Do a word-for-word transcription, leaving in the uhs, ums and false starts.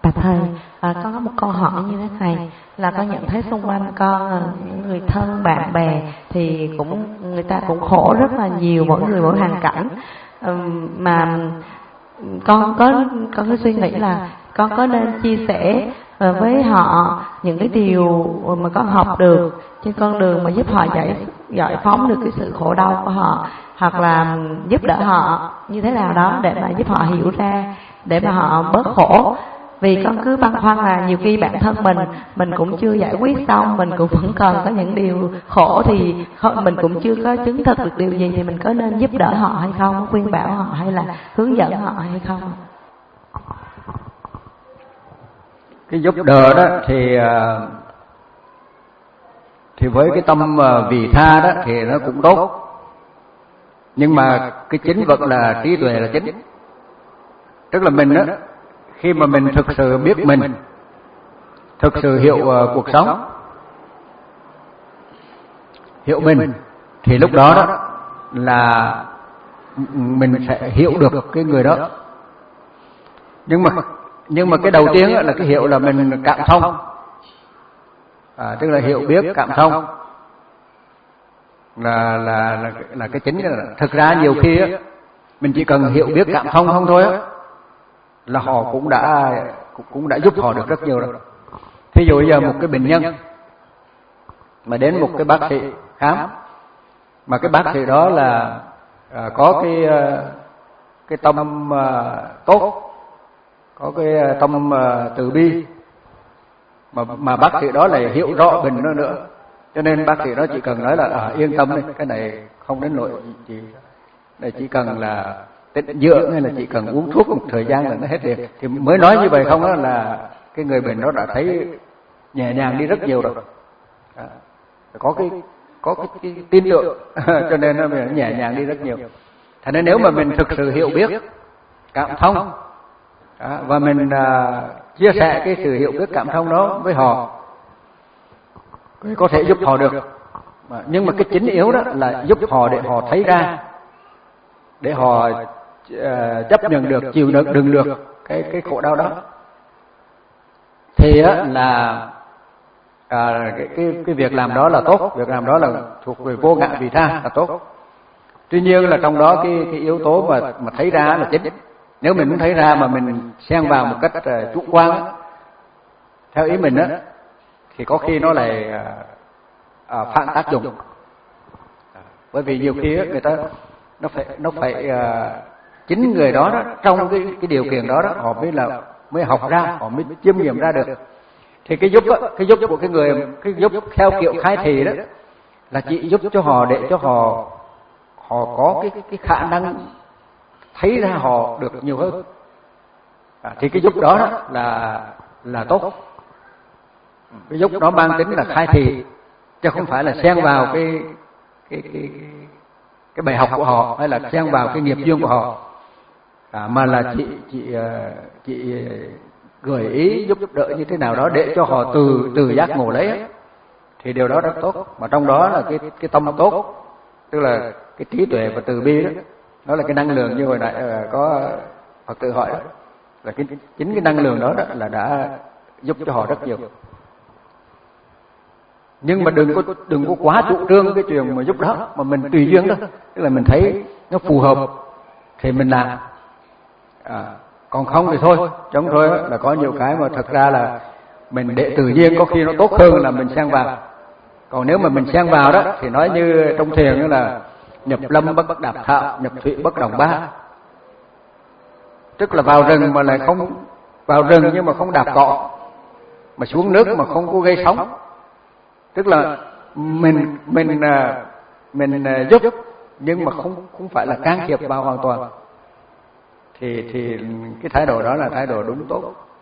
Bà thầy, à, con có một câu hỏi như thế này, là con nhận thấy xung quanh con những người thân bạn bè thì cũng người ta cũng khổ rất là nhiều, mỗi người mỗi hoàn cảnh, um, mà con có con có suy nghĩ là con có nên chia sẻ uh, với họ những cái điều mà con học được trên con đường mà giúp họ giải giải phóng được cái sự khổ đau của họ, hoặc là giúp đỡ họ như thế nào đó để mà giúp họ hiểu ra, để mà họ bớt khổ. Vì con cứ băn khoăn là nhiều khi bản thân mình mình cũng chưa giải quyết xong, mình cũng vẫn còn có những điều khổ, thì mình cũng chưa có chứng thực được điều gì, thì mình có nên giúp đỡ họ hay không, khuyên bảo họ hay là hướng dẫn họ hay không? Cái giúp đỡ đó thì thì với cái tâm vị tha đó thì nó cũng tốt, nhưng mà cái chính vật là trí tuệ là chính. Tức là mình đó, khi mà mình thực sự biết mình, thực sự hiểu uh, cuộc sống, hiểu mình, thì lúc đó đó là mình sẽ hiểu được cái người đó. Nhưng mà nhưng mà cái đầu tiên là cái hiểu là mình cảm thông, à, tức là hiểu biết cảm thông là là là, là cái chính. Là thực ra nhiều khi á, mình chỉ cần hiểu biết cảm thông không thôi á, là họ cũng đã cũng đã giúp họ được rất nhiều rồi. Thí dụ bây giờ một cái bệnh nhân mà đến một cái bác sĩ khám, mà cái bác sĩ đó là à, có cái cái tâm à, tốt, có cái tâm à, từ bi, mà mà bác sĩ đó lại hiểu rõ bệnh đó nữa, cho nên bác sĩ đó chỉ cần nói là à, yên tâm đi, cái này không đến nỗi gì, này chỉ cần là tĩnh dưỡng hay là chỉ cần uống thuốc một thời gian là nó hết việc. Thì mới nói như vậy không đó là cái người bệnh đó đã thấy nhẹ nhàng đi rất nhiều rồi. À, có cái có cái, cái tin tưởng cho nên nó nhẹ nhàng đi rất nhiều. Thành nên nếu mà mình thực sự hiểu biết, cảm thông, à, và mình à, chia sẻ cái sự hiểu biết cảm thông đó với họ, có thể giúp họ được. À, nhưng mà cái chính yếu đó là giúp họ để họ thấy ra, để họ uh, chấp nhận được, chịu đựng đựng được cái cái khổ đau đó, thì á, là à, cái, cái cái việc làm đó là tốt, việc làm đó là thuộc về vô ngã vị tha là tốt. Tuy nhiên là trong đó cái cái yếu tố mà mà thấy ra là chính. Nếu mình muốn thấy ra mà mình xen vào một cách uh, chủ quan theo ý mình á, thì có khi nó lại uh, uh, phản tác dụng. Bởi vì nhiều khi á, người ta nó phải nó phải uh, chính người đó, đó trong cái cái điều kiện đó, đó họ mới là mới học ra, họ mới chiêm nghiệm ra được. Thì cái giúp đó, cái giúp của cái người cái giúp theo kiểu khai thị đó là chỉ giúp cho họ để cho họ họ có cái cái khả năng thấy ra họ được nhiều hơn. À, thì cái giúp đó, đó là là tốt. Cái giúp đó mang tính là khai thị, chứ không phải là xen vào cái cái cái cái bài học của họ, hay là xen vào cái nghiệp duyên của họ, à, mà là chị chị chị gợi ý giúp đỡ như thế nào đó để cho họ từ từ giác ngộ lấy, thì điều đó rất tốt. Mà trong đó là cái cái tâm tốt, tức là cái trí tuệ và từ bi đó, nó là cái năng lượng như hồi nãy có Phật tử hỏi đó, là cái chính cái năng lượng đó, đó là đã giúp cho họ rất nhiều. Nhưng mà đừng có đừng có quá chủ trương cái chuyện mà giúp đó, mà mình tùy duyên đó, tức là mình thấy nó phù hợp thì mình làm, à, còn không thì thôi. Chống thôi là có nhiều cái mà thật ra là mình để tự nhiên có khi nó tốt hơn là mình xen vào. Còn nếu mà mình xen vào đó thì nói như trong thiền như là nhập lâm bất đạp thạo, nhập thủy bất đồng ba, tức là vào rừng mà lại không vào rừng nhưng mà không đạp cỏ, mà xuống nước mà không có gây sóng. Tức là mình mình mình giúp nhưng mà không không phải là can thiệp vào hoàn toàn. Thì thì cái thái độ đó là thái độ đúng tốt.